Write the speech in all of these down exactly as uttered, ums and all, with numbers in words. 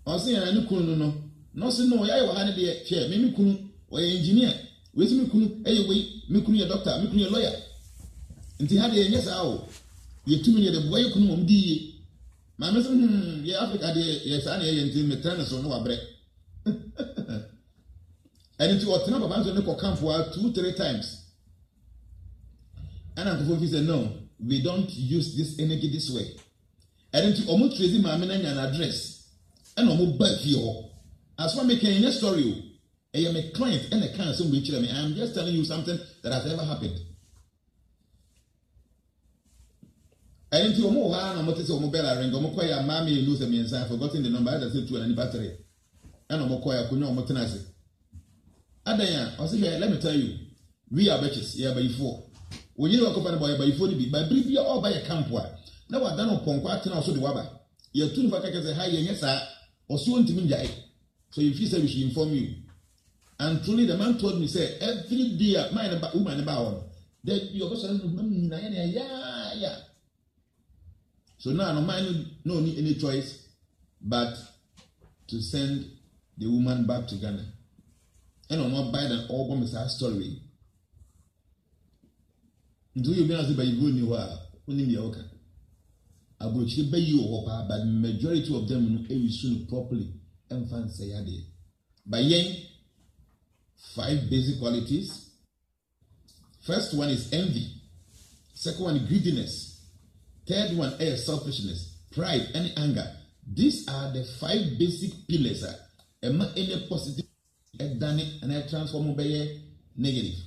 Ɔsi yɛn ani kunu no no n'ɔsi no ɔyɛ wɔ ha ne deɛ hwɛ me me kunu ɔyɛ engineer wesi me kunu ɛyɛ wei me kunu yɛ doctor me kunu yɛ lawyer nti ha deɛ nyɛ saa o yɛ tumi yɛ de bɔ yɛ kunu wɔn di yie maame sɛ hmm yɛ Africa deɛ yɛ saa na yɛ nti me tena ne so no wabrɛ ɛni ti ɔtena papa nso ne kɔ kampo a two three times ɛna nkɔfo fi sɛ no we don't use this energy this way ɛni ti ɔmo tracy maame na nya na address. And I'm back here. As for making a story, I am a client and a counsel which I am just telling you something that has ever happened. I didn't know more how I'm to mobile ring, or Mokoya, mammy, lose me and I forgotten the number that said to any battery. And I'm Mokoya, Kuno, Motanasi. Adaya, I say, let me tell you, we are bitches, yeah, by four. When you are accompanied by by forty, by Bribia or by a campoir. Now I don't know Ponquat and also the Waba. You're two vacations high, yes, sir. Or soon to me, so if you say we should inform you. And truly, the man told me, say, every day, mind about woman about that your person, yeah, yeah. So now, no man, no need any choice but to send the woman back to Ghana. And I'm not buying an album is our story. Do you realize by you knew her? Only the okay. I will by you or but majority of them will soon properly and fancy idea. By yang five basic qualities. First one is envy. Second one is greediness. Third one is selfishness, pride, and anger. These are the five basic pillars. And any positive and done it and I transform by negative.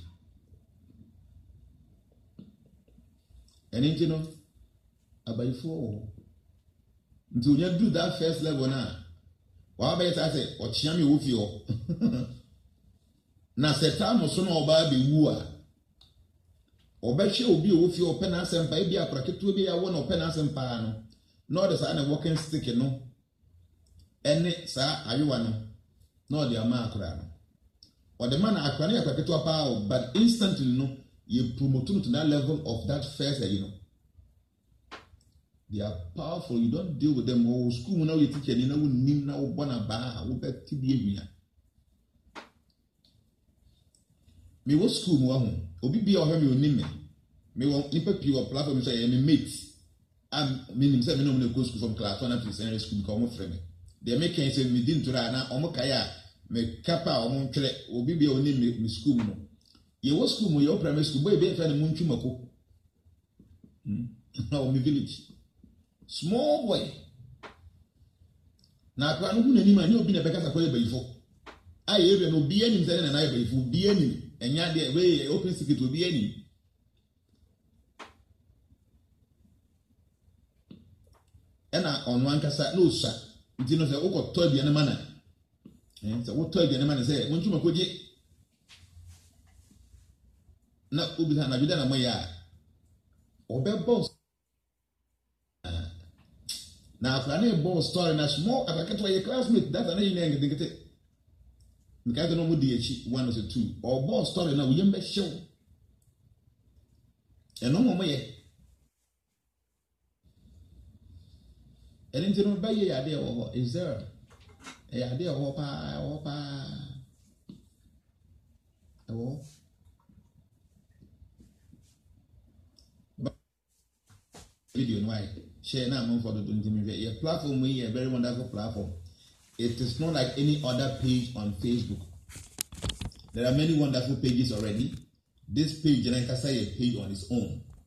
And you know. About four. Until you do that first level now. What about I say, or Chiami Wufio? Now, set time or son or baby wooer. Or Bessie will be with your penas and baby a bracket to be a one or penas and pano. Nor the sign of walking stick, no. Any, sir, are you one? Nor the Amakran. Or the man I can't get to a power, but instantly, no, you promote to that level of that first, you know. They are powerful. You don't deal with them. Oh, school now you teach and you know nim now bona ba wo bet tibia. Me wo school mo ho. Obi bia o hwe me onim me. Me wo nipa pi wo platform say me mates. Am me nim say me no me go school from class one to secondary school because mo frɛ me. They make can say me din to na omo kaya me kapa omo twere obi bia onim me, me school no. Ye wo school mo ye primary school boy be fa ne mo ntwumako. Hmm. Na o me village. Small boy. Na kwa no hu nani ma ni obi na beka sakoye bayifo. Aye ebe no bi anim sene na na bayifo bi anim. Enya de we open secret obi anim. Ena onu ankasa no sa. Nti no se ukoto bia ne mana. Eh se wo to bia ne mana se wontu makoje. Na obi na bida na moya. Obe boss na after na ball story na small abakato your classmate that na yin ngede ngete because no mudi echi one or two or ball story na we yembe show eno mo ye elenti no ba ye ya de wo is there ya de wo pa wo pa wo video no ai share now among for the your platform we a very wonderful platform. It is not like any other page on Facebook. There are many wonderful pages already. This page, Janan Kasa, a page on its own.